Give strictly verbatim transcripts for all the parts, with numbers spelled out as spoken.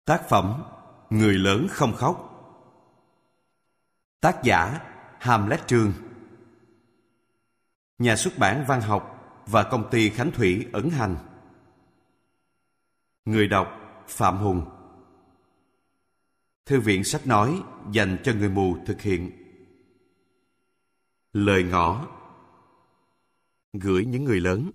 Tác phẩm Người lớn không khóc. Tác giả Hamlet Trương. Nhà xuất bản Văn học và công ty Khánh Thủy ấn hành. Người đọc Phạm Hùng. Thư viện sách nói dành cho người mù thực hiện. Lời ngỏ. Gửi những người lớn.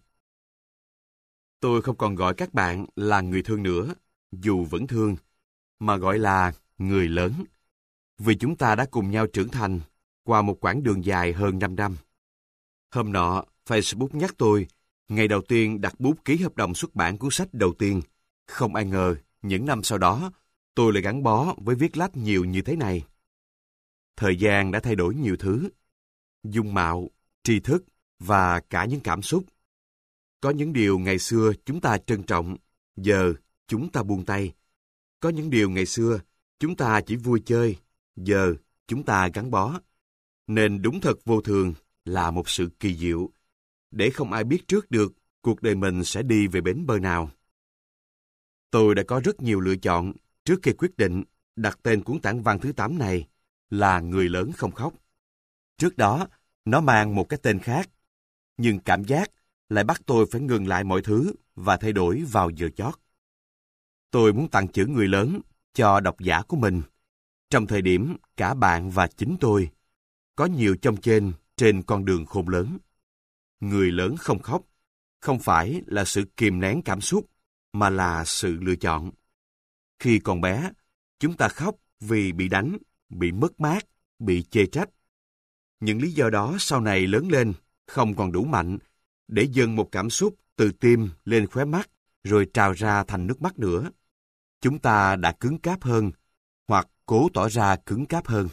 Tôi không còn gọi các bạn là người thương nữa, dù vẫn thương, mà gọi là người lớn, vì chúng ta đã cùng nhau trưởng thành qua một quãng đường dài hơn năm năm. Hôm nọ, Facebook nhắc tôi, ngày đầu tiên đặt bút ký hợp đồng xuất bản cuốn sách đầu tiên. Không ai ngờ, những năm sau đó, tôi lại gắn bó với viết lách nhiều như thế này. Thời gian đã thay đổi nhiều thứ, dung mạo, tri thức và cả những cảm xúc. Có những điều ngày xưa chúng ta trân trọng, giờ chúng ta buông tay. Có những điều ngày xưa chúng ta chỉ vui chơi, giờ chúng ta gắn bó. Nên đúng thật vô thường là một sự kỳ diệu, để không ai biết trước được cuộc đời mình sẽ đi về bến bờ nào. Tôi đã có rất nhiều lựa chọn trước khi quyết định đặt tên cuốn tản văn thứ tám này là Người lớn không khóc. Trước đó, nó mang một cái tên khác, nhưng cảm giác lại bắt tôi phải ngừng lại mọi thứ và thay đổi vào giờ chót. Tôi muốn tặng chữ người lớn cho độc giả của mình, trong thời điểm cả bạn và chính tôi có nhiều chông chênh trên con đường khôn lớn. Người lớn không khóc, không phải là sự kìm nén cảm xúc, mà là sự lựa chọn. Khi còn bé, chúng ta khóc vì bị đánh, bị mất mát, bị chê trách. Những lý do đó sau này lớn lên không còn đủ mạnh để dâng một cảm xúc từ tim lên khóe mắt rồi trào ra thành nước mắt nữa. Chúng ta đã cứng cáp hơn, hoặc cố tỏ ra cứng cáp hơn.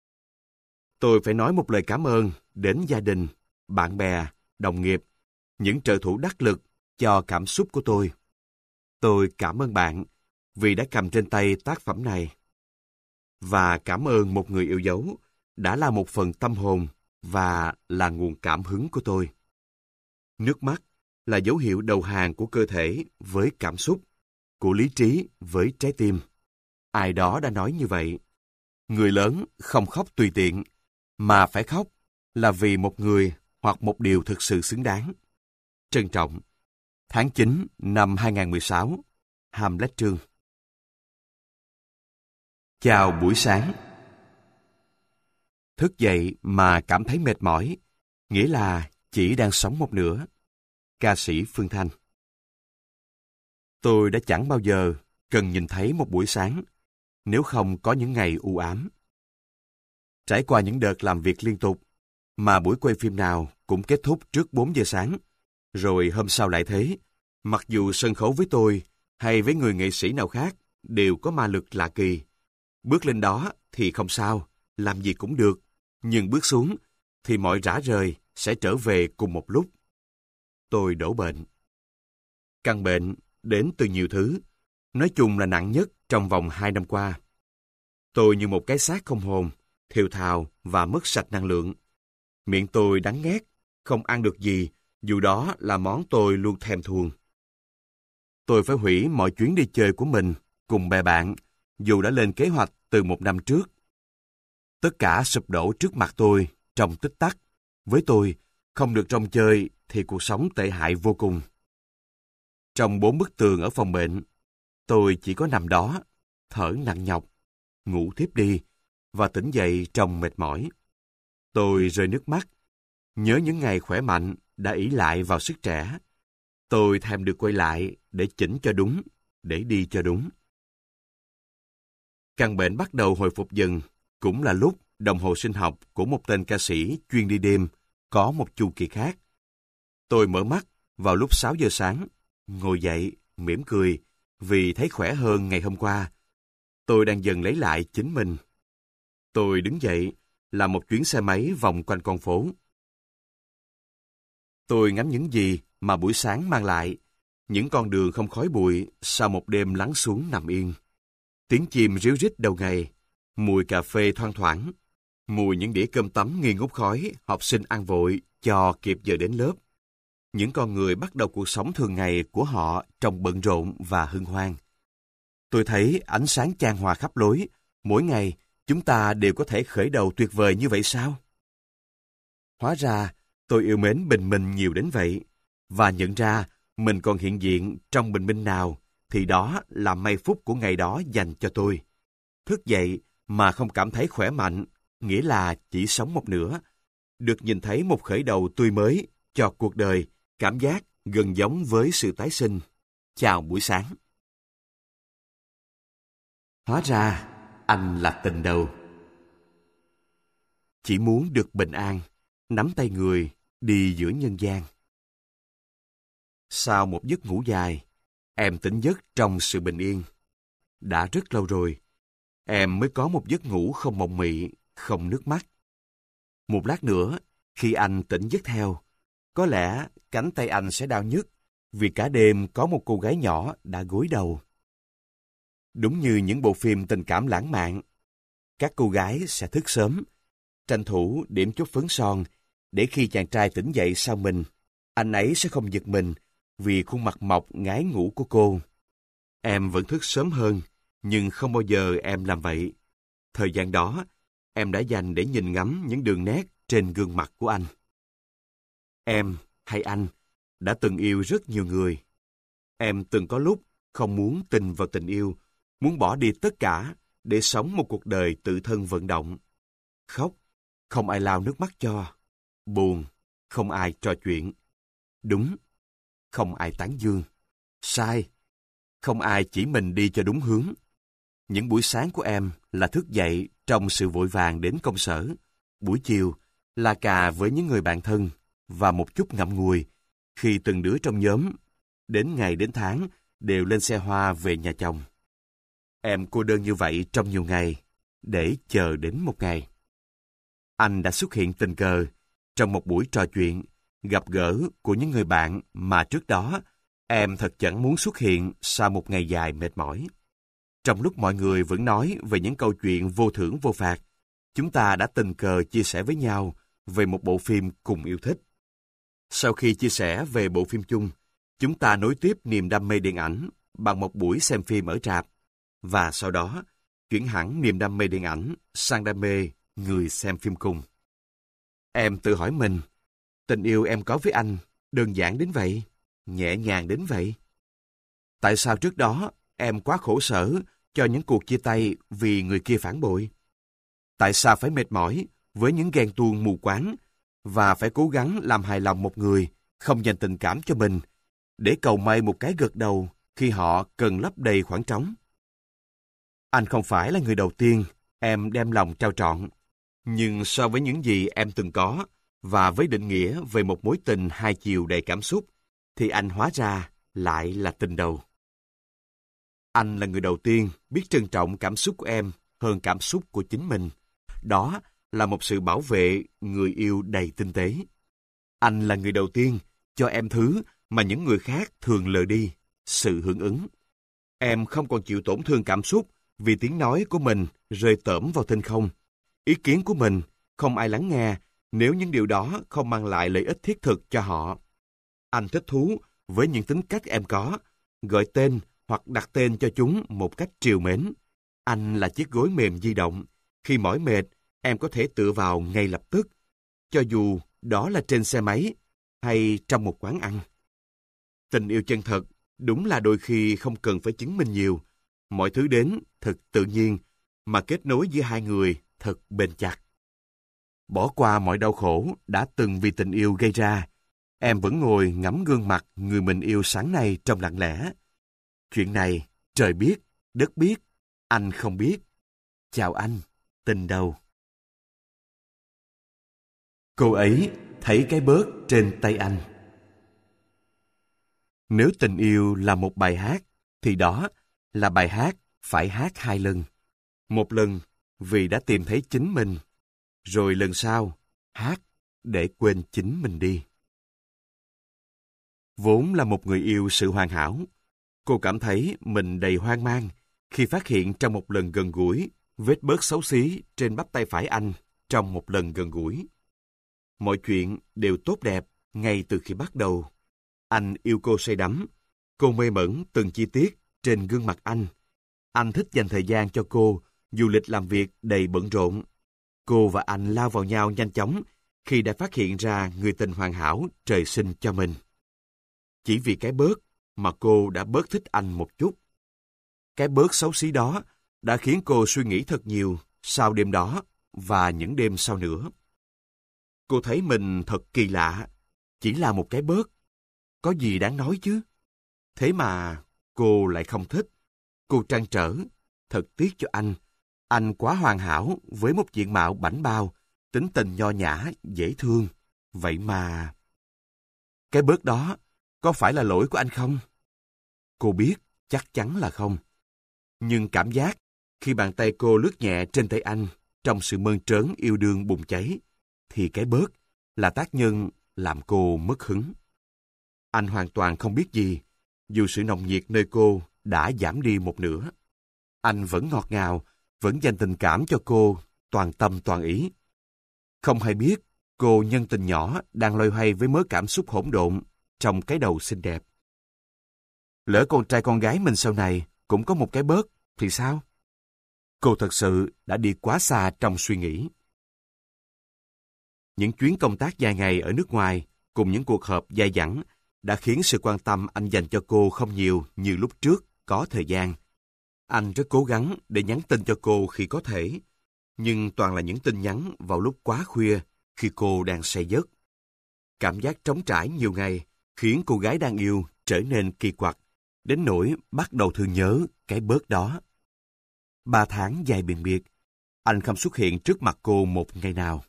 Tôi phải nói một lời cảm ơn đến gia đình, bạn bè, đồng nghiệp, những trợ thủ đắc lực cho cảm xúc của tôi. Tôi cảm ơn bạn vì đã cầm trên tay tác phẩm này. Và cảm ơn một người yêu dấu đã là một phần tâm hồn và là nguồn cảm hứng của tôi. Nước mắt là dấu hiệu đầu hàng của cơ thể với cảm xúc, của lý trí với trái tim. Ai đó đã nói như vậy. Người lớn không khóc tùy tiện, mà phải khóc là vì một người hoặc một điều thực sự xứng đáng. Trân trọng. Tháng chín năm hai không một sáu. Hamlet Trương. Chào buổi sáng. Thức dậy mà cảm thấy mệt mỏi, nghĩa là chỉ đang sống một nửa. Ca sĩ Phương Thanh. Tôi đã chẳng bao giờ cần nhìn thấy một buổi sáng, nếu không có những ngày u ám. Trải qua những đợt làm việc liên tục, mà buổi quay phim nào cũng kết thúc trước bốn giờ sáng, rồi hôm sau lại thế, mặc dù sân khấu với tôi hay với người nghệ sĩ nào khác đều có ma lực lạ kỳ. Bước lên đó thì không sao, làm gì cũng được, nhưng bước xuống thì mọi rã rời sẽ trở về cùng một lúc. Tôi đổ bệnh. Căn bệnh đến từ nhiều thứ, nói chung là nặng nhất trong vòng hai năm qua. Tôi như một cái xác không hồn, thều thào và mất sạch năng lượng. Miệng tôi đắng nghét, không ăn được gì, dù đó là món tôi luôn thèm thuồng. Tôi phải hủy mọi chuyến đi chơi của mình cùng bè bạn, dù đã lên kế hoạch từ một năm trước. Tất cả sụp đổ trước mặt tôi trong tích tắc. Với tôi, không được rong chơi thì cuộc sống tệ hại vô cùng. Trong bốn bức tường ở phòng bệnh, tôi chỉ có nằm đó, thở nặng nhọc, ngủ thiếp đi và tỉnh dậy trong mệt mỏi. Tôi rơi nước mắt, nhớ những ngày khỏe mạnh đã ỷ lại vào sức trẻ. Tôi thèm được quay lại để chỉnh cho đúng, để đi cho đúng. Căn bệnh bắt đầu hồi phục dần, cũng là lúc đồng hồ sinh học của một tên ca sĩ chuyên đi đêm có một chu kỳ khác. Tôi mở mắt vào lúc sáu giờ sáng, ngồi dậy, mỉm cười, vì thấy khỏe hơn ngày hôm qua. Tôi đang dần lấy lại chính mình. Tôi đứng dậy, làm một chuyến xe máy vòng quanh con phố. Tôi ngắm những gì mà buổi sáng mang lại, những con đường không khói bụi sau một đêm lắng xuống nằm yên. Tiếng chim ríu rít đầu ngày, mùi cà phê thoang thoảng, mùi những đĩa cơm tấm nghi ngút khói, học sinh ăn vội cho kịp giờ đến lớp. Những con người bắt đầu cuộc sống thường ngày của họ trong bận rộn và hân hoan. Tôi thấy ánh sáng chan hòa khắp lối. Mỗi ngày, chúng ta đều có thể khởi đầu tuyệt vời như vậy sao? Hóa ra, tôi yêu mến bình minh nhiều đến vậy. Và nhận ra mình còn hiện diện trong bình minh nào, thì đó là may phúc của ngày đó dành cho tôi. Thức dậy mà không cảm thấy khỏe mạnh, nghĩa là chỉ sống một nửa. Được nhìn thấy một khởi đầu tươi mới cho cuộc đời, cảm giác gần giống với sự tái sinh. Chào buổi sáng. Hóa ra, anh là tình đầu. Chỉ muốn được bình an, nắm tay người, đi giữa nhân gian. Sau một giấc ngủ dài, em tỉnh giấc trong sự bình yên. Đã rất lâu rồi, em mới có một giấc ngủ không mộng mị, không nước mắt. Một lát nữa, khi anh tỉnh giấc theo, có lẽ cánh tay anh sẽ đau nhức vì cả đêm có một cô gái nhỏ đã gối đầu. Đúng như những bộ phim tình cảm lãng mạn, các cô gái sẽ thức sớm, tranh thủ điểm chút phấn son để khi chàng trai tỉnh dậy sau mình, anh ấy sẽ không giật mình vì khuôn mặt mọc ngái ngủ của cô. Em vẫn thức sớm hơn, nhưng không bao giờ em làm vậy. Thời gian đó, em đã dành để nhìn ngắm những đường nét trên gương mặt của anh. Em hay anh đã từng yêu rất nhiều người. Em từng có lúc không muốn tin vào tình yêu, muốn bỏ đi tất cả để sống một cuộc đời tự thân vận động. Khóc, không ai lau nước mắt cho. Buồn, không ai trò chuyện. Đúng, không ai tán dương. Sai, không ai chỉ mình đi cho đúng hướng. Những buổi sáng của em là thức dậy trong sự vội vàng đến công sở. Buổi chiều là cà với những người bạn thân và một chút ngậm ngùi khi từng đứa trong nhóm đến ngày đến tháng đều lên xe hoa về nhà chồng. Em cô đơn như vậy trong nhiều ngày để chờ đến một ngày. Anh đã xuất hiện tình cờ trong một buổi trò chuyện, gặp gỡ của những người bạn mà trước đó em thật chẳng muốn xuất hiện sau một ngày dài mệt mỏi. Trong lúc mọi người vẫn nói về những câu chuyện vô thưởng vô phạt, chúng ta đã tình cờ chia sẻ với nhau về một bộ phim cùng yêu thích. Sau khi chia sẻ về bộ phim chung, chúng ta nối tiếp niềm đam mê điện ảnh bằng một buổi xem phim ở rạp, và sau đó chuyển hẳn niềm đam mê điện ảnh sang đam mê người xem phim cùng. Em tự hỏi mình, tình yêu em có với anh đơn giản đến vậy, nhẹ nhàng đến vậy. Tại sao trước đó em quá khổ sở cho những cuộc chia tay vì người kia phản bội? Tại sao phải mệt mỏi với những ghen tuông mù quáng và phải cố gắng làm hài lòng một người không dành tình cảm cho mình để cầu may một cái gật đầu khi họ cần lấp đầy khoảng trống? Anh không phải là người đầu tiên em đem lòng trao trọn, nhưng so với những gì em từng có và với định nghĩa về một mối tình hai chiều đầy cảm xúc, thì anh hóa ra lại là tình đầu. Anh là người đầu tiên biết trân trọng cảm xúc của em hơn cảm xúc của chính mình. Đó là một sự bảo vệ người yêu đầy tinh tế. Anh là người đầu tiên cho em thứ mà những người khác thường lờ đi, sự hưởng ứng. Em không còn chịu tổn thương cảm xúc vì tiếng nói của mình rơi tởm vào thinh không. Ý kiến của mình không ai lắng nghe nếu những điều đó không mang lại lợi ích thiết thực cho họ. Anh thích thú với những tính cách em có, gọi tên hoặc đặt tên cho chúng một cách trìu mến. Anh là chiếc gối mềm di động. Khi mỏi mệt, em có thể tựa vào ngay lập tức, cho dù đó là trên xe máy hay trong một quán ăn. Tình yêu chân thật đúng là đôi khi không cần phải chứng minh nhiều. Mọi thứ đến thật tự nhiên, mà kết nối giữa hai người thật bền chặt. Bỏ qua mọi đau khổ đã từng vì tình yêu gây ra, em vẫn ngồi ngắm gương mặt người mình yêu sáng nay trong lặng lẽ. Chuyện này, trời biết, đất biết, anh không biết. Chào anh, tình đầu. Cô ấy thấy cái bớt trên tay anh. Nếu tình yêu là một bài hát, thì đó là bài hát phải hát hai lần. Một lần vì đã tìm thấy chính mình, rồi lần sau hát để quên chính mình đi. Vốn là một người yêu sự hoàn hảo, cô cảm thấy mình đầy hoang mang khi phát hiện trong một lần gần gũi vết bớt xấu xí trên bắp tay phải anh trong một lần gần gũi. Mọi chuyện đều tốt đẹp ngay từ khi bắt đầu. Anh yêu cô say đắm, cô mê mẩn từng chi tiết trên gương mặt anh. Anh thích dành thời gian cho cô, dù lịch làm việc đầy bận rộn. Cô và anh lao vào nhau nhanh chóng khi đã phát hiện ra người tình hoàn hảo trời sinh cho mình. Chỉ vì cái bớt mà cô đã bớt thích anh một chút. Cái bớt xấu xí đó đã khiến cô suy nghĩ thật nhiều sau đêm đó và những đêm sau nữa. Cô thấy mình thật kỳ lạ, chỉ là một cái bớt. Có gì đáng nói chứ? Thế mà cô lại không thích. Cô trăn trở, thật tiếc cho anh. Anh quá hoàn hảo với một diện mạo bảnh bao, tính tình nho nhã, dễ thương. Vậy mà... Cái bớt đó có phải là lỗi của anh không? Cô biết chắc chắn là không. Nhưng cảm giác khi bàn tay cô lướt nhẹ trên tay anh trong sự mơn trớn yêu đương bùng cháy, thì cái bớt là tác nhân làm cô mất hứng. Anh hoàn toàn không biết gì, dù sự nồng nhiệt nơi cô đã giảm đi một nửa. Anh vẫn ngọt ngào, vẫn dành tình cảm cho cô, toàn tâm toàn ý. Không hay biết, cô nhân tình nhỏ đang loay hoay với mớ cảm xúc hỗn độn trong cái đầu xinh đẹp. Lỡ con trai con gái mình sau này cũng có một cái bớt, thì sao? Cô thật sự đã đi quá xa trong suy nghĩ. Những chuyến công tác dài ngày ở nước ngoài cùng những cuộc họp dai dẳng đã khiến sự quan tâm anh dành cho cô không nhiều như lúc trước có thời gian. Anh rất cố gắng để nhắn tin cho cô khi có thể, nhưng toàn là những tin nhắn vào lúc quá khuya khi cô đang say giấc. Cảm giác trống trải nhiều ngày khiến cô gái đang yêu trở nên kỳ quặc, đến nỗi bắt đầu thương nhớ cái bớt đó. Ba tháng dài biền biệt, anh không xuất hiện trước mặt cô một ngày nào.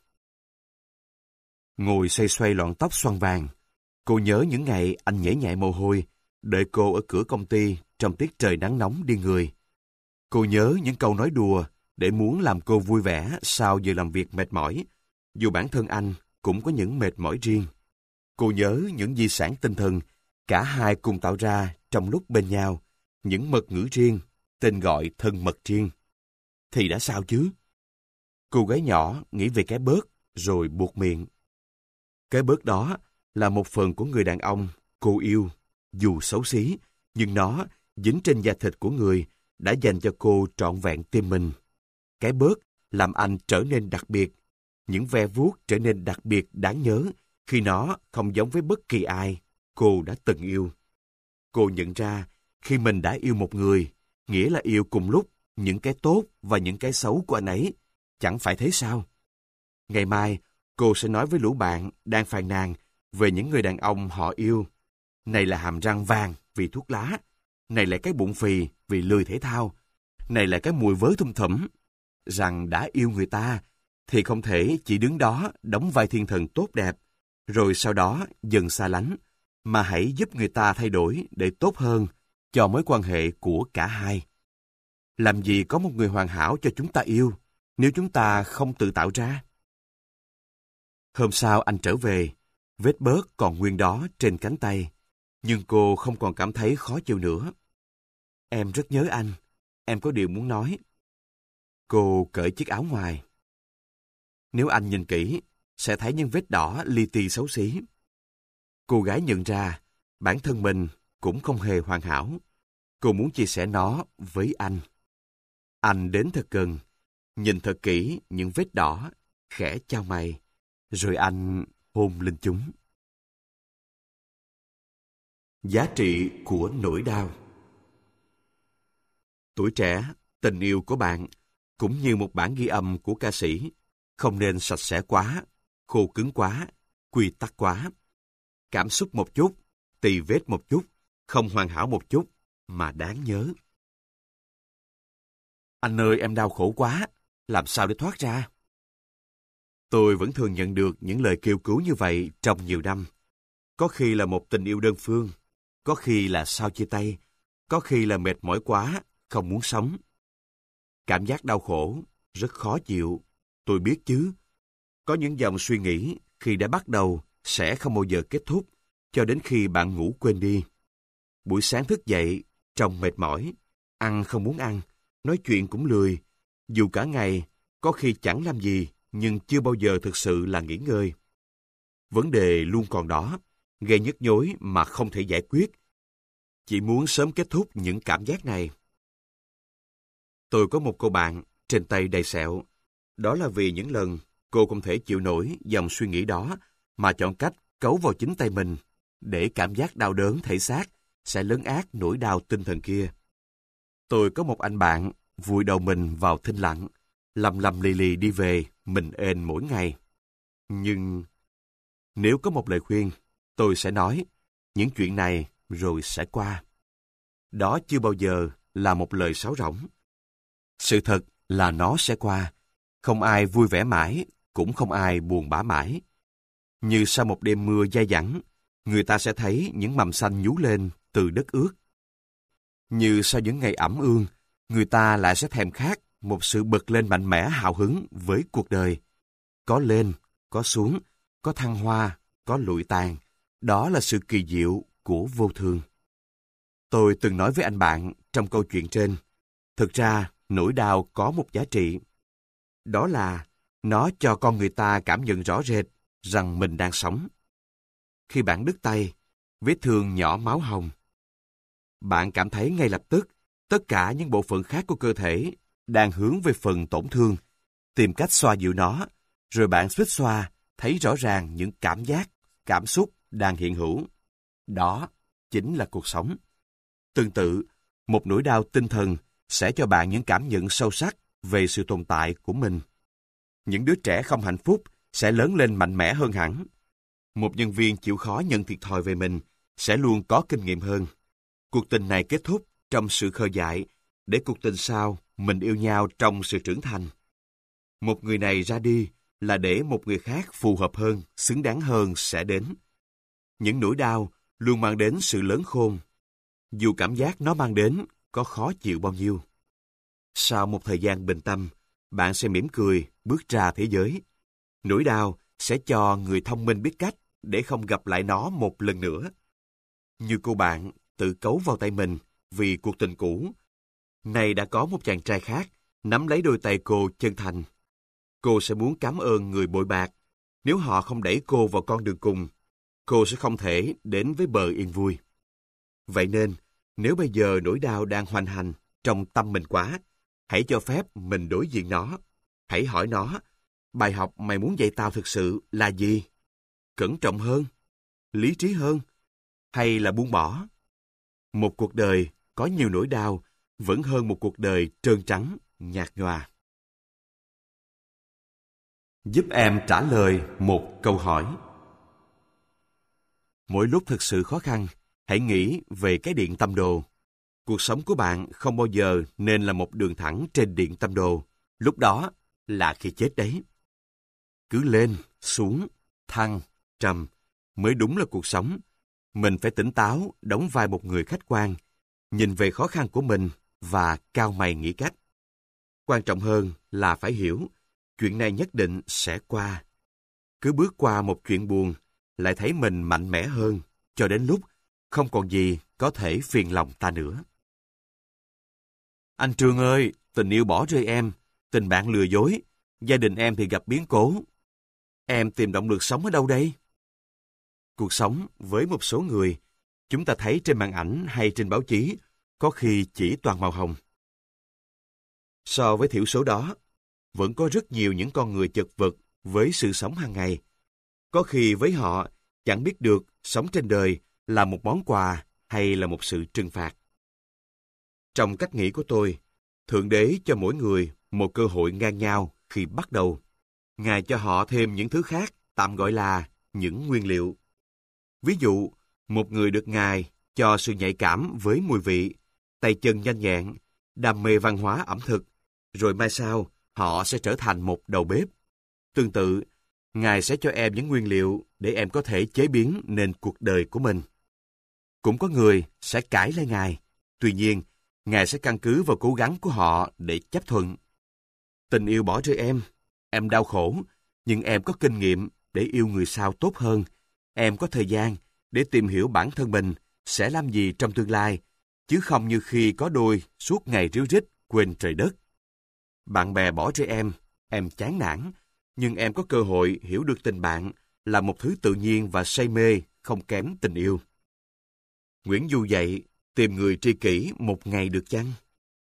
Ngồi xoay xoay lọn tóc xoăn vàng, cô nhớ những ngày anh nhễ nhại mồ hôi, đợi cô ở cửa công ty trong tiết trời nắng nóng điên người. Cô nhớ những câu nói đùa để muốn làm cô vui vẻ sau giờ làm việc mệt mỏi, dù bản thân anh cũng có những mệt mỏi riêng. Cô nhớ những di sản tinh thần cả hai cùng tạo ra trong lúc bên nhau, những mật ngữ riêng, tên gọi thân mật riêng. Thì đã sao chứ? Cô gái nhỏ nghĩ về cái bớt rồi buột miệng. Cái bớt đó là một phần của người đàn ông cô yêu, dù xấu xí, nhưng nó dính trên da thịt của người đã dành cho cô trọn vẹn tim mình. Cái bớt làm anh trở nên đặc biệt, những ve vuốt trở nên đặc biệt đáng nhớ khi nó không giống với bất kỳ ai cô đã từng yêu. Cô nhận ra khi mình đã yêu một người, nghĩa là yêu cùng lúc những cái tốt và những cái xấu của anh ấy. Chẳng phải thế sao? Ngày mai, cô sẽ nói với lũ bạn đang phàn nàn về những người đàn ông họ yêu. Này là hàm răng vàng vì thuốc lá. Này là cái bụng phì vì lười thể thao. Này là cái mùi vớ thum thủm. Rằng đã yêu người ta thì không thể chỉ đứng đó đóng vai thiên thần tốt đẹp, rồi sau đó dần xa lánh, mà hãy giúp người ta thay đổi để tốt hơn cho mối quan hệ của cả hai. Làm gì có một người hoàn hảo cho chúng ta yêu, nếu chúng ta không tự tạo ra? Hôm sau anh trở về, vết bớt còn nguyên đó trên cánh tay, nhưng cô không còn cảm thấy khó chịu nữa. Em rất nhớ anh, em có điều muốn nói. Cô cởi chiếc áo ngoài. Nếu anh nhìn kỹ, sẽ thấy những vết đỏ li ti xấu xí. Cô gái nhận ra, bản thân mình cũng không hề hoàn hảo. Cô muốn chia sẻ nó với anh. Anh đến thật gần, nhìn thật kỹ những vết đỏ, khẽ chau mày, rồi anh hôn lên chúng. Giá trị của nỗi đau. Tuổi trẻ, tình yêu của bạn cũng như một bản ghi âm của ca sĩ, không nên sạch sẽ quá, khô cứng quá, quy tắc quá. Cảm xúc một chút, tì vết một chút, không hoàn hảo một chút, mà đáng nhớ. Anh ơi, em đau khổ quá, làm sao để thoát ra? Tôi vẫn thường nhận được những lời kêu cứu như vậy trong nhiều năm. Có khi là một tình yêu đơn phương, có khi là sau chia tay, có khi là mệt mỏi quá, không muốn sống. Cảm giác đau khổ, rất khó chịu, tôi biết chứ. Có những dòng suy nghĩ khi đã bắt đầu sẽ không bao giờ kết thúc, cho đến khi bạn ngủ quên đi. Buổi sáng thức dậy, trông mệt mỏi, ăn không muốn ăn, nói chuyện cũng lười. Dù cả ngày, có khi chẳng làm gì, nhưng chưa bao giờ thực sự là nghỉ ngơi. Vấn đề luôn còn đó, gây nhức nhối mà không thể giải quyết. Chỉ muốn sớm kết thúc những cảm giác này. Tôi có một cô bạn trên tay đầy sẹo. Đó là vì những lần cô không thể chịu nổi dòng suy nghĩ đó mà chọn cách cấu vào chính tay mình để cảm giác đau đớn thể xác sẽ lấn át nỗi đau tinh thần kia. Tôi có một anh bạn vùi đầu mình vào thinh lặng, lầm lầm lì lì đi về mình ên mỗi ngày. Nhưng nếu có một lời khuyên, tôi sẽ nói những chuyện này rồi sẽ qua. Đó chưa bao giờ là một lời sáo rỗng. Sự thật là nó sẽ qua. Không ai vui vẻ mãi, cũng không ai buồn bã mãi. Như sau một đêm mưa dai dẳng, người ta sẽ thấy những mầm xanh nhú lên từ đất ướt. Như sau những ngày ẩm ương, người ta lại sẽ thèm khát một sự bật lên mạnh mẽ hào hứng với cuộc đời. Có lên, có xuống, có thăng hoa, có lụi tàn. Đó là sự kỳ diệu của vô thường. Tôi từng nói với anh bạn trong câu chuyện trên, thực ra nỗi đau có một giá trị. Đó là nó cho con người ta cảm nhận rõ rệt rằng mình đang sống. Khi bạn đứt tay, vết thương nhỏ máu hồng, bạn cảm thấy ngay lập tức tất cả những bộ phận khác của cơ thể đang hướng về phần tổn thương, tìm cách xoa dịu nó, rồi bạn suýt xoa thấy rõ ràng những cảm giác, cảm xúc đang hiện hữu. Đó chính là cuộc sống. Tương tự, một nỗi đau tinh thần sẽ cho bạn những cảm nhận sâu sắc về sự tồn tại của mình. Những đứa trẻ không hạnh phúc sẽ lớn lên mạnh mẽ hơn hẳn. Một nhân viên chịu khó nhận thiệt thòi về mình sẽ luôn có kinh nghiệm hơn. Cuộc tình này kết thúc trong sự khờ dại, để cuộc tình sau mình yêu nhau trong sự trưởng thành. Một người này ra đi là để một người khác phù hợp hơn, xứng đáng hơn sẽ đến. Những nỗi đau luôn mang đến sự lớn khôn, dù cảm giác nó mang đến có khó chịu bao nhiêu. Sau một thời gian bình tâm, bạn sẽ mỉm cười bước ra thế giới. Nỗi đau sẽ cho người thông minh biết cách để không gặp lại nó một lần nữa. Như cô bạn tự cấu vào tay mình vì cuộc tình cũ. Nay đã có một chàng trai khác nắm lấy đôi tay cô chân thành. Cô sẽ muốn cảm ơn người bội bạc. Nếu họ không đẩy cô vào con đường cùng, cô sẽ không thể đến với bờ yên vui. Vậy nên, nếu bây giờ nỗi đau đang hoành hành trong tâm mình quá, hãy cho phép mình đối diện nó. Hãy hỏi nó, bài học mày muốn dạy tao thực sự là gì? Cẩn trọng hơn? Lý trí hơn? Hay là buông bỏ? Một cuộc đời có nhiều nỗi đau vẫn hơn một cuộc đời trơn trắng, nhạt nhòa. Giúp em trả lời một câu hỏi. Mỗi lúc thực sự khó khăn, hãy nghĩ về cái điện tâm đồ. Cuộc sống của bạn không bao giờ nên là một đường thẳng trên điện tâm đồ. Lúc đó là khi chết đấy. Cứ lên, xuống, thăng, trầm mới đúng là cuộc sống. Mình phải tỉnh táo, đóng vai một người khách quan, nhìn về khó khăn của mình và cau mày nghĩ cách. Quan trọng hơn là phải hiểu, chuyện này nhất định sẽ qua. Cứ bước qua một chuyện buồn, lại thấy mình mạnh mẽ hơn, cho đến lúc không còn gì có thể phiền lòng ta nữa. Anh Trương ơi, tình yêu bỏ rơi em, tình bạn lừa dối, gia đình em thì gặp biến cố. Em tìm động lực sống ở đâu đây? Cuộc sống với một số người, chúng ta thấy trên màn ảnh hay trên báo chí, có khi chỉ toàn màu hồng. So với thiểu số đó, vẫn có rất nhiều những con người chật vật với sự sống hàng ngày. Có khi với họ, chẳng biết được sống trên đời là một món quà hay là một sự trừng phạt. Trong cách nghĩ của tôi, Thượng Đế cho mỗi người một cơ hội ngang nhau khi bắt đầu. Ngài cho họ thêm những thứ khác, tạm gọi là những nguyên liệu. Ví dụ, một người được Ngài cho sự nhạy cảm với mùi vị, tay chân nhanh nhẹn, đam mê văn hóa ẩm thực, rồi mai sau họ sẽ trở thành một đầu bếp. Tương tự, Ngài sẽ cho em những nguyên liệu để em có thể chế biến nên cuộc đời của mình. Cũng có người sẽ cãi lại Ngài, tuy nhiên, Ngài sẽ căn cứ vào cố gắng của họ để chấp thuận. Tình yêu bỏ rơi em, em đau khổ, nhưng em có kinh nghiệm để yêu người sau tốt hơn. Em có thời gian để tìm hiểu bản thân mình sẽ làm gì trong tương lai, chứ không như khi có đôi suốt ngày ríu rít quên trời đất. Bạn bè bỏ rơi em, em chán nản, nhưng em có cơ hội hiểu được tình bạn là một thứ tự nhiên và say mê không kém tình yêu. Nguyễn Du dạy, tìm người tri kỷ một ngày được chăng?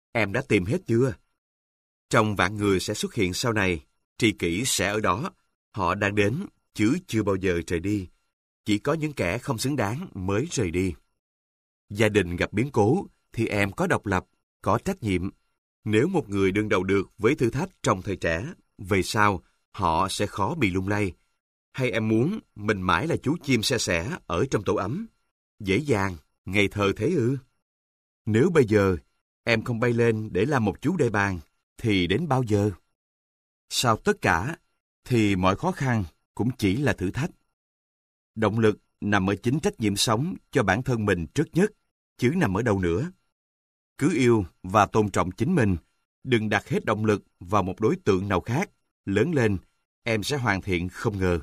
Em đã tìm hết chưa? Trong vạn người sẽ xuất hiện sau này, tri kỷ sẽ ở đó. Họ đang đến, chứ chưa bao giờ rời đi. Chỉ có những kẻ không xứng đáng mới rời đi. Gia đình gặp biến cố, thì em có độc lập, có trách nhiệm. Nếu một người đương đầu được với thử thách trong thời trẻ, về sau, họ sẽ khó bị lung lay. Hay em muốn mình mãi là chú chim se sẻ ở trong tổ ấm? Dễ dàng, ngây thơ thế ư? Nếu bây giờ em không bay lên để làm một chú đại bàng, thì đến bao giờ? Sau tất cả, thì mọi khó khăn cũng chỉ là thử thách. Động lực nằm ở chính trách nhiệm sống cho bản thân mình trước nhất, chứ nằm ở đâu nữa. Cứ yêu và tôn trọng chính mình, đừng đặt hết động lực vào một đối tượng nào khác. Lớn lên, em sẽ hoàn thiện không ngờ.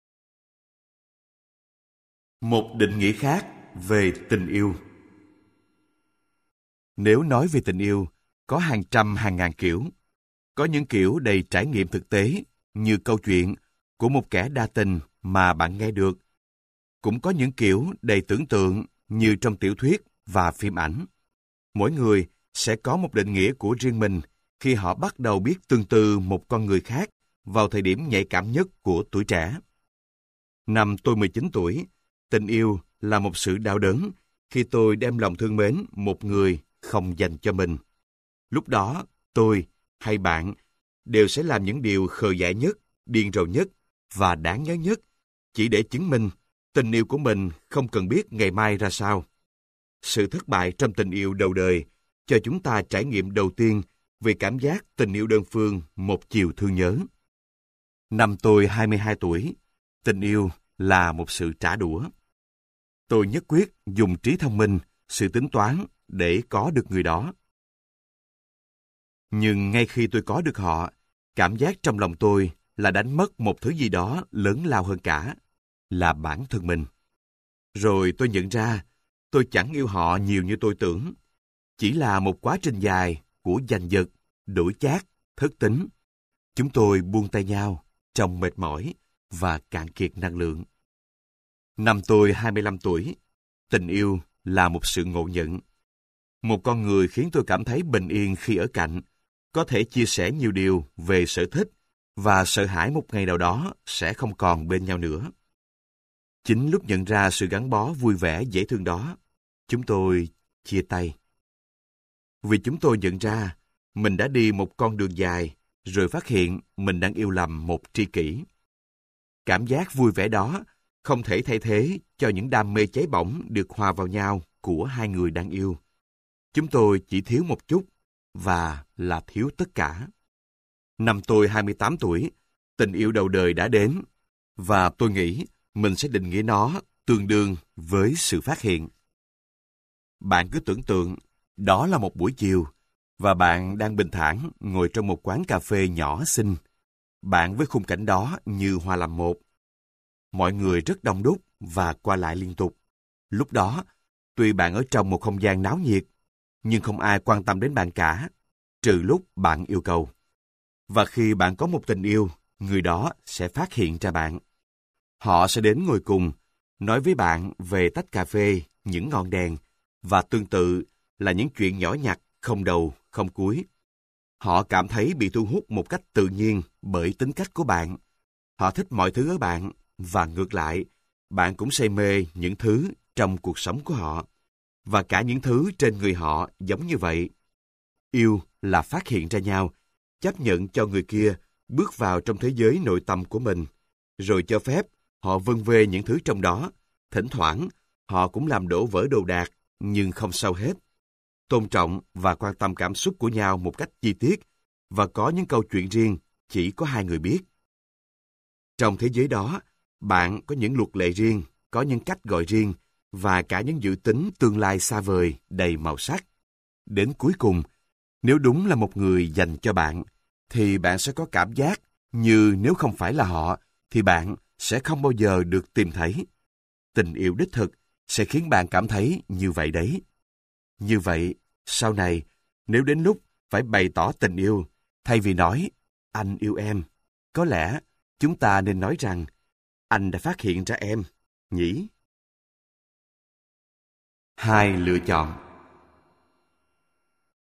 Một định nghĩa khác về tình yêu. Nếu nói về tình yêu, có hàng trăm hàng ngàn kiểu. Có những kiểu đầy trải nghiệm thực tế, như câu chuyện của một kẻ đa tình mà bạn nghe được. Cũng có những kiểu đầy tưởng tượng, như trong tiểu thuyết và phim ảnh. Mỗi người sẽ có một định nghĩa của riêng mình khi họ bắt đầu biết tương tư một con người khác vào thời điểm nhạy cảm nhất của tuổi trẻ. Năm tôi mười chín tuổi, tình yêu là một sự đau đớn khi tôi đem lòng thương mến một người không dành cho mình. Lúc đó, tôi hay bạn đều sẽ làm những điều khờ dại nhất, điên rồ nhất và đáng nhớ nhất, chỉ để chứng minh tình yêu của mình không cần biết ngày mai ra sao. Sự thất bại trong tình yêu đầu đời cho chúng ta trải nghiệm đầu tiên về cảm giác tình yêu đơn phương một chiều thương nhớ. Năm tôi hai mươi hai tuổi, tình yêu là một sự trả đũa. Tôi nhất quyết dùng trí thông minh, sự tính toán để có được người đó. Nhưng ngay khi tôi có được họ, cảm giác trong lòng tôi là đánh mất một thứ gì đó lớn lao hơn cả, là bản thân mình. Rồi tôi nhận ra, tôi chẳng yêu họ nhiều như tôi tưởng. Chỉ là một quá trình dài của giành giật, đổi chác, thất tính. Chúng tôi buông tay nhau trong mệt mỏi và cạn kiệt năng lượng. Năm tôi hai mươi lăm tuổi, tình yêu là một sự ngộ nhận. Một con người khiến tôi cảm thấy bình yên khi ở cạnh, có thể chia sẻ nhiều điều về sở thích và sợ hãi một ngày nào đó sẽ không còn bên nhau nữa. Chính lúc nhận ra sự gắn bó vui vẻ dễ thương đó, chúng tôi chia tay. Vì chúng tôi nhận ra mình đã đi một con đường dài, rồi phát hiện mình đang yêu lầm một tri kỷ. Cảm giác vui vẻ đó không thể thay thế cho những đam mê cháy bỏng được hòa vào nhau của hai người đang yêu. Chúng tôi chỉ thiếu một chút, và là thiếu tất cả. Năm tôi hai mươi tám tuổi, tình yêu đầu đời đã đến, và tôi nghĩ mình sẽ định nghĩa nó tương đương với sự phát hiện. Bạn cứ tưởng tượng, đó là một buổi chiều, và bạn đang bình thản ngồi trong một quán cà phê nhỏ xinh. Bạn với khung cảnh đó như hòa làm một. Mọi người rất đông đúc và qua lại liên tục. Lúc đó, tuy bạn ở trong một không gian náo nhiệt, nhưng không ai quan tâm đến bạn cả, trừ lúc bạn yêu cầu. Và khi bạn có một tình yêu, người đó sẽ phát hiện ra bạn. Họ sẽ đến ngồi cùng, nói với bạn về tách cà phê, những ngọn đèn, và tương tự là những chuyện nhỏ nhặt, không đầu, không cuối. Họ cảm thấy bị thu hút một cách tự nhiên bởi tính cách của bạn. Họ thích mọi thứ ở bạn, và ngược lại, bạn cũng say mê những thứ trong cuộc sống của họ, và cả những thứ trên người họ giống như vậy. Yêu là phát hiện ra nhau, chấp nhận cho người kia bước vào trong thế giới nội tâm của mình, rồi cho phép họ vân vê những thứ trong đó. Thỉnh thoảng, họ cũng làm đổ vỡ đồ đạc, nhưng không sao hết. Tôn trọng và quan tâm cảm xúc của nhau một cách chi tiết, và có những câu chuyện riêng chỉ có hai người biết. Trong thế giới đó, bạn có những luật lệ riêng, có những cách gọi riêng, và cả những dự tính tương lai xa vời, đầy màu sắc. Đến cuối cùng, nếu đúng là một người dành cho bạn, thì bạn sẽ có cảm giác như nếu không phải là họ, thì bạn sẽ không bao giờ được tìm thấy. Tình yêu đích thực sẽ khiến bạn cảm thấy như vậy đấy. Như vậy, sau này, nếu đến lúc phải bày tỏ tình yêu, thay vì nói, anh yêu em, có lẽ chúng ta nên nói rằng, anh đã phát hiện ra em, nhỉ? Hai lựa chọn.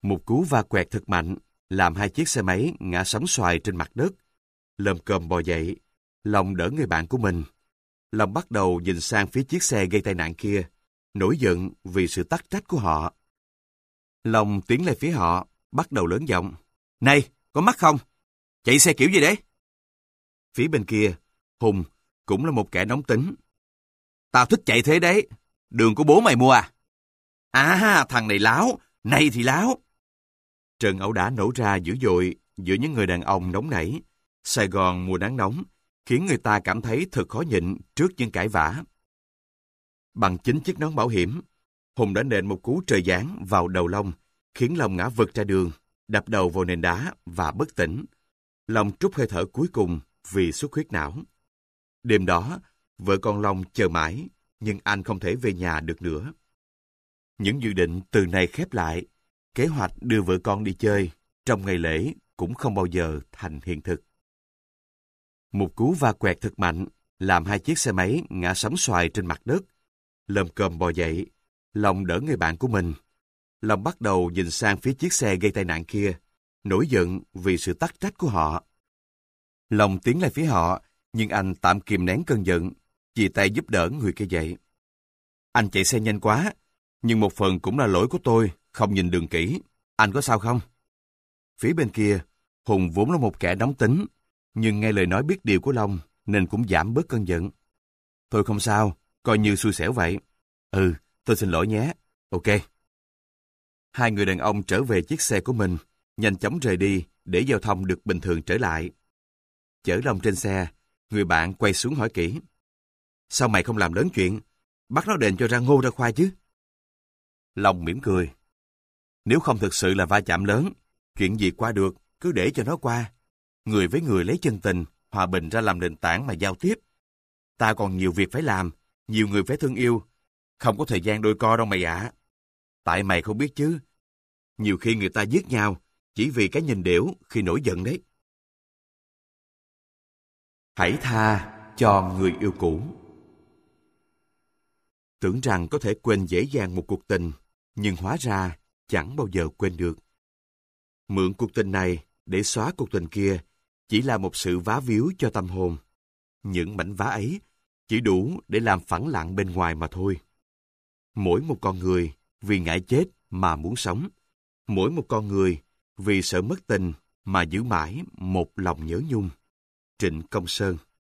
Một cú va quẹt thật mạnh, làm hai chiếc xe máy ngã sóng xoài trên mặt đất. Lồm cồm bò dậy, Long đỡ người bạn của mình. Long bắt đầu nhìn sang phía chiếc xe gây tai nạn kia, nổi giận vì sự tắc trách của họ. Long tiến lên phía họ, bắt đầu lớn giọng. Này, có mắt không? Chạy xe kiểu gì đấy? Phía bên kia, Hùng cũng là một kẻ nóng tính. Tao thích chạy thế đấy. Đường của bố mày mua à? À, thằng này láo, này thì láo. Trận ẩu đả nổ ra dữ dội giữa những người đàn ông nóng nảy. Sài Gòn mùa nắng nóng, khiến người ta cảm thấy thật khó nhịn trước những cãi vã. Bằng chính chiếc nón bảo hiểm, Hùng đã nện một cú trời giáng vào đầu Long, khiến Long ngã vật ra đường, đập đầu vào nền đá và bất tỉnh. Long trút hơi thở cuối cùng vì xuất huyết não. Đêm đó, vợ con Long chờ mãi, nhưng anh không thể về nhà được nữa. Những dự định từ nay khép lại, kế hoạch đưa vợ con đi chơi trong ngày lễ cũng không bao giờ thành hiện thực. Một cú va quẹt thật mạnh, làm hai chiếc xe máy ngã sóng xoài trên mặt đất. Lồm cồm bò dậy, Long đỡ người bạn của mình. Long bắt đầu nhìn sang phía chiếc xe gây tai nạn kia, nổi giận vì sự tắc trách của họ. Long tiến lại phía họ, nhưng anh tạm kìm nén cơn giận, chia tay giúp đỡ người kia dậy. Anh chạy xe nhanh quá, nhưng một phần cũng là lỗi của tôi, không nhìn đường kỹ. Anh có sao không? Phía bên kia, Hùng vốn là một kẻ nóng tính, nhưng nghe lời nói biết điều của Long nên cũng giảm bớt cơn giận. Thôi không sao, coi như xui xẻo vậy. Ừ, tôi xin lỗi nhé. Ok. Hai người đàn ông trở về chiếc xe của mình, nhanh chóng rời đi để giao thông được bình thường trở lại. Chở Long trên xe, người bạn quay xuống hỏi kỹ. Sao mày không làm lớn chuyện? Bắt nó đền cho ra ngô ra khoai chứ? Long mỉm cười. Nếu không thực sự là va chạm lớn, chuyện gì qua được, cứ để cho nó qua. Người với người lấy chân tình, hòa bình ra làm nền tảng mà giao tiếp. Ta còn nhiều việc phải làm, nhiều người phải thương yêu. Không có thời gian đôi co đâu mày ạ. Tại mày không biết chứ. Nhiều khi người ta giết nhau chỉ vì cái nhìn đểu khi nổi giận đấy. Hãy tha cho người yêu cũ. Tưởng rằng có thể quên dễ dàng một cuộc tình, nhưng hóa ra chẳng bao giờ quên được. Mượn cuộc tình này để xóa cuộc tình kia chỉ là một sự vá víu cho tâm hồn. Những mảnh vá ấy chỉ đủ để làm phẳng lặng bên ngoài mà thôi. Mỗi một con người vì ngại chết mà muốn sống. Mỗi một con người vì sợ mất tình mà giữ mãi một lòng nhớ nhung. Trịnh Công Sơn.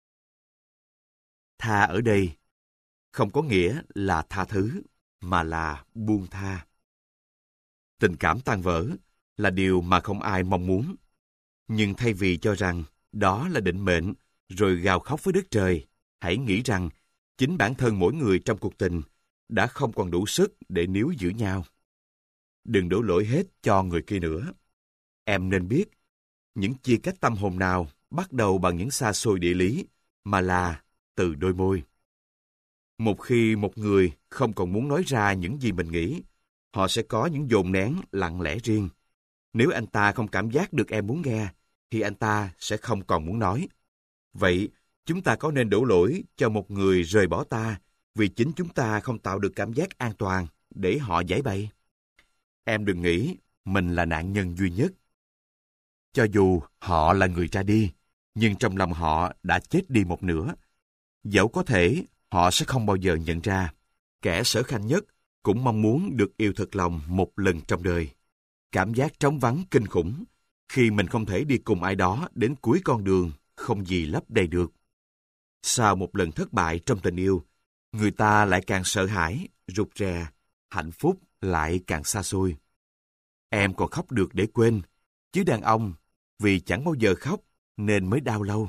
Tha ở đây không có nghĩa là tha thứ, mà là buông tha. Tình cảm tan vỡ là điều mà không ai mong muốn. Nhưng thay vì cho rằng đó là định mệnh, rồi gào khóc với đất trời, hãy nghĩ rằng chính bản thân mỗi người trong cuộc tình đã không còn đủ sức để níu giữ nhau. Đừng đổ lỗi hết cho người kia nữa. Em nên biết, những chia cách tâm hồn nào bắt đầu bằng những xa xôi địa lý, mà là từ đôi môi. Một khi một người không còn muốn nói ra những gì mình nghĩ, họ sẽ có những dồn nén lặng lẽ riêng. Nếu anh ta không cảm giác được em muốn nghe, thì anh ta sẽ không còn muốn nói. Vậy, chúng ta có nên đổ lỗi cho một người rời bỏ ta vì chính chúng ta không tạo được cảm giác an toàn để họ giải bày? Em đừng nghĩ mình là nạn nhân duy nhất. Cho dù họ là người ra đi, nhưng trong lòng họ đã chết đi một nửa. Dẫu có thể họ sẽ không bao giờ nhận ra. Kẻ sở khanh nhất cũng mong muốn được yêu thật lòng một lần trong đời. Cảm giác trống vắng kinh khủng khi mình không thể đi cùng ai đó đến cuối con đường không gì lấp đầy được. Sau một lần thất bại trong tình yêu, người ta lại càng sợ hãi, rụt rè, hạnh phúc lại càng xa xôi. Em còn khóc được để quên, chứ đàn ông vì chẳng bao giờ khóc nên mới đau lâu.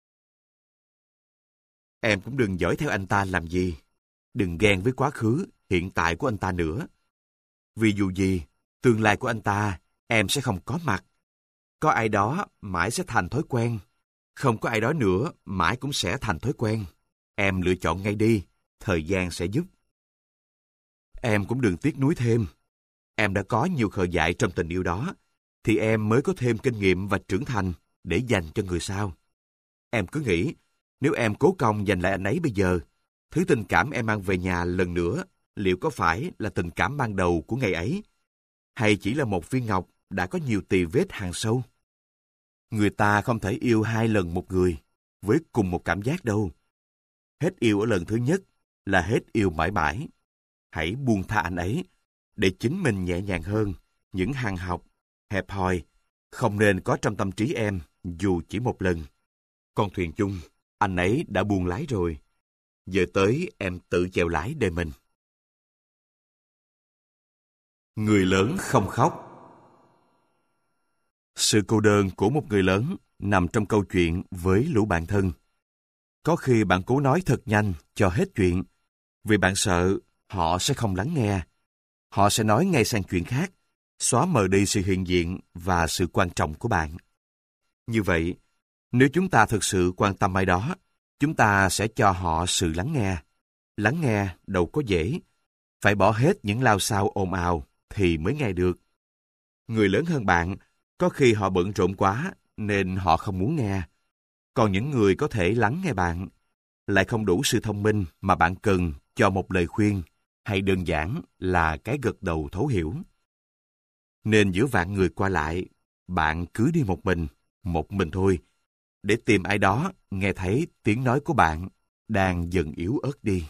Em cũng đừng dõi theo anh ta làm gì. Đừng ghen với quá khứ, hiện tại của anh ta nữa. Vì dù gì, tương lai của anh ta, em sẽ không có mặt. Có ai đó mãi sẽ thành thói quen. Không có ai đó nữa mãi cũng sẽ thành thói quen. Em lựa chọn ngay đi, thời gian sẽ giúp. Em cũng đừng tiếc nuối thêm. Em đã có nhiều khờ dại trong tình yêu đó, thì em mới có thêm kinh nghiệm và trưởng thành để dành cho người sau. Em cứ nghĩ, nếu em cố công giành lại anh ấy bây giờ, thứ tình cảm em mang về nhà lần nữa, liệu có phải là tình cảm ban đầu của ngày ấy? hay chỉ là một viên ngọc đã có nhiều tì vết hằn sâu? Người ta không thể yêu hai lần một người với cùng một cảm giác đâu. Hết yêu ở lần thứ nhất là hết yêu mãi mãi. Hãy buông tha anh ấy để chính mình nhẹ nhàng hơn những hàng học, hẹp hòi không nên có trong tâm trí em dù chỉ một lần. Con thuyền chung, anh ấy đã buông lái rồi. Giờ tới em tự chèo lái đời mình. Người lớn không khóc. Sự cô đơn của một người lớn nằm trong câu chuyện với lũ bạn thân. Có khi bạn cố nói thật nhanh cho hết chuyện, vì bạn sợ họ sẽ không lắng nghe. Họ sẽ nói ngay sang chuyện khác, xóa mờ đi sự hiện diện và sự quan trọng của bạn. Như vậy, nếu chúng ta thực sự quan tâm ai đó, chúng ta sẽ cho họ sự lắng nghe. Lắng nghe đâu có dễ. Phải bỏ hết những lao xao ồn ào thì mới nghe được. Người lớn hơn bạn, có khi họ bận rộn quá nên họ không muốn nghe. Còn những người có thể lắng nghe bạn lại không đủ sự thông minh mà bạn cần cho một lời khuyên hay đơn giản là cái gật đầu thấu hiểu. Nên giữa vạn người qua lại, bạn cứ đi một mình, một mình thôi, để tìm ai đó nghe thấy tiếng nói của bạn đang dần yếu ớt đi.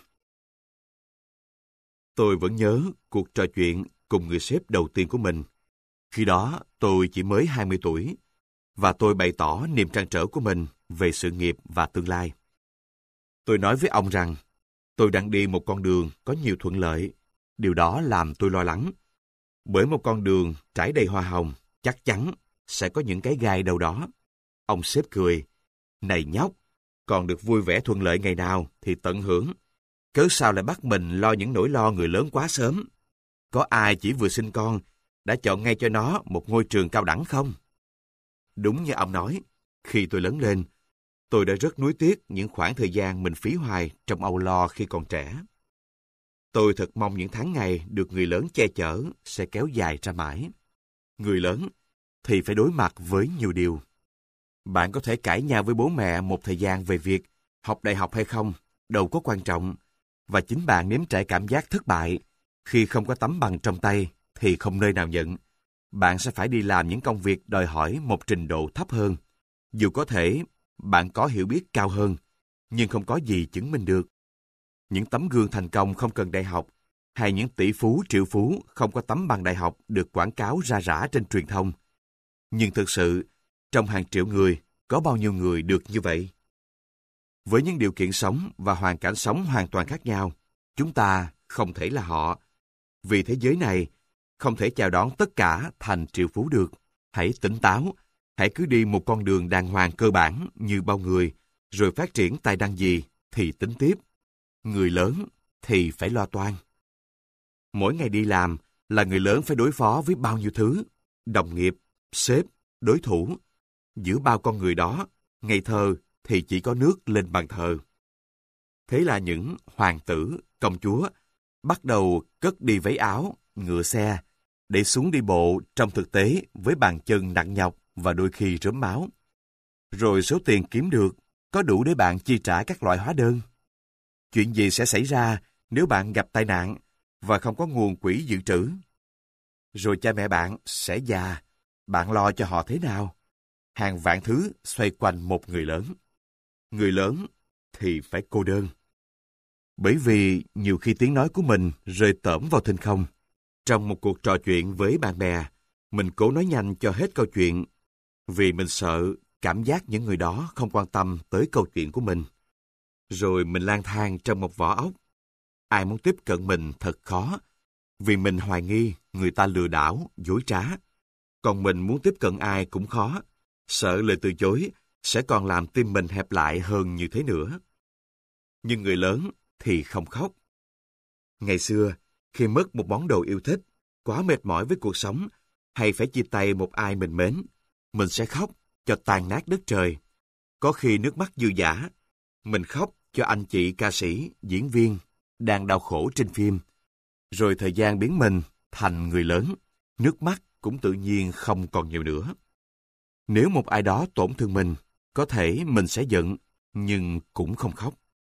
Tôi vẫn nhớ cuộc trò chuyện cùng người sếp đầu tiên của mình. Khi đó tôi chỉ mới hai mươi tuổi, và tôi bày tỏ niềm trăn trở của mình về sự nghiệp và tương lai. Tôi nói với ông rằng, tôi đang đi một con đường có nhiều thuận lợi. Điều đó làm tôi lo lắng. Bởi một con đường trải đầy hoa hồng, chắc chắn sẽ có những cái gai đâu đó. Ông sếp cười, này nhóc, còn được vui vẻ thuận lợi ngày nào thì tận hưởng. Cớ sao lại bắt mình lo những nỗi lo người lớn quá sớm? Có ai chỉ vừa sinh con đã chọn ngay cho nó một ngôi trường cao đẳng không? Đúng như ông nói, khi tôi lớn lên, tôi đã rất nuối tiếc những khoảng thời gian mình phí hoài trong âu lo khi còn trẻ. Tôi thật mong những tháng ngày được người lớn che chở sẽ kéo dài ra mãi. Người lớn thì phải đối mặt với nhiều điều. Bạn có thể cãi nhau với bố mẹ một thời gian về việc học đại học hay không, đâu có quan trọng. Và chính bạn nếm trải cảm giác thất bại khi không có tấm bằng trong tay thì không nơi nào nhận. Bạn sẽ phải đi làm những công việc đòi hỏi một trình độ thấp hơn. Dù có thể bạn có hiểu biết cao hơn, nhưng không có gì chứng minh được. Những tấm gương thành công không cần đại học, hay những tỷ phú triệu phú không có tấm bằng đại học được quảng cáo ra rã trên truyền thông. Nhưng thực sự, trong hàng triệu người, có bao nhiêu người được như vậy? Với những điều kiện sống và hoàn cảnh sống hoàn toàn khác nhau, chúng ta không thể là họ. Vì thế giới này không thể chào đón tất cả thành triệu phú được. Hãy tỉnh táo, hãy cứ đi một con đường đàng hoàng cơ bản như bao người, rồi phát triển tài năng gì thì tính tiếp. Người lớn thì phải lo toan. Mỗi ngày đi làm là người lớn phải đối phó với bao nhiêu thứ, đồng nghiệp, sếp, đối thủ. Giữa bao con người đó, ngây thơ thì chỉ có nước lên bàn thờ. Thế là những hoàng tử, công chúa bắt đầu cất đi váy áo, ngựa xe, để xuống đi bộ trong thực tế với bàn chân nặng nhọc và đôi khi rớm máu. Rồi số tiền kiếm được có đủ để bạn chi trả các loại hóa đơn. Chuyện gì sẽ xảy ra nếu bạn gặp tai nạn và không có nguồn quỹ dự trữ? Rồi cha mẹ bạn sẽ già, bạn lo cho họ thế nào? Hàng vạn thứ xoay quanh một người lớn. Người lớn thì phải cô đơn. Bởi vì nhiều khi tiếng nói của mình rơi tởm vào thinh không. Trong một cuộc trò chuyện với bạn bè, mình cố nói nhanh cho hết câu chuyện, vì mình sợ cảm giác những người đó không quan tâm tới câu chuyện của mình. Rồi mình lang thang trong một vỏ ốc. Ai muốn tiếp cận mình thật khó, vì mình hoài nghi người ta lừa đảo, dối trá. Còn mình muốn tiếp cận ai cũng khó, sợ lời từ chối sẽ còn làm tim mình hẹp lại hơn như thế nữa. Nhưng người lớn thì không khóc. Ngày xưa, khi mất một món đồ yêu thích, quá mệt mỏi với cuộc sống, hay phải chia tay một ai mình mến, mình sẽ khóc cho tan nát đất trời. Có khi nước mắt dư dả, mình khóc cho anh chị ca sĩ, diễn viên đang đau khổ trên phim. Rồi thời gian biến mình thành người lớn, nước mắt cũng tự nhiên không còn nhiều nữa. Nếu một ai đó tổn thương mình, có thể mình sẽ giận, nhưng cũng không khóc.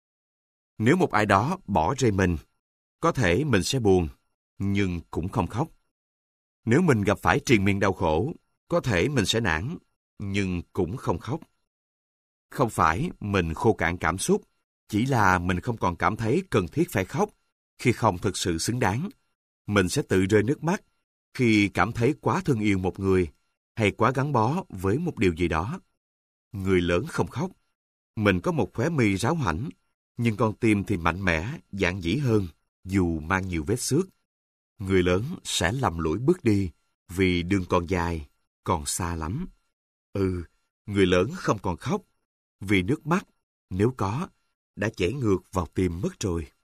Nếu một ai đó bỏ rơi mình, có thể mình sẽ buồn, nhưng cũng không khóc. Nếu mình gặp phải triền miên đau khổ, có thể mình sẽ nản, nhưng cũng không khóc. Không phải mình khô cạn cảm xúc, chỉ là mình không còn cảm thấy cần thiết phải khóc khi không thực sự xứng đáng. Mình sẽ tự rơi nước mắt khi cảm thấy quá thương yêu một người hay quá gắn bó với một điều gì đó. Người lớn không khóc. Mình có một khóe mi ráo hảnh, nhưng con tim thì mạnh mẽ, dạn dĩ hơn, dù mang nhiều vết xước. Người lớn sẽ lầm lũi bước đi, vì đường còn dài, còn xa lắm. Ừ, người lớn không còn khóc, vì nước mắt, nếu có, đã chảy ngược vào tim mất rồi.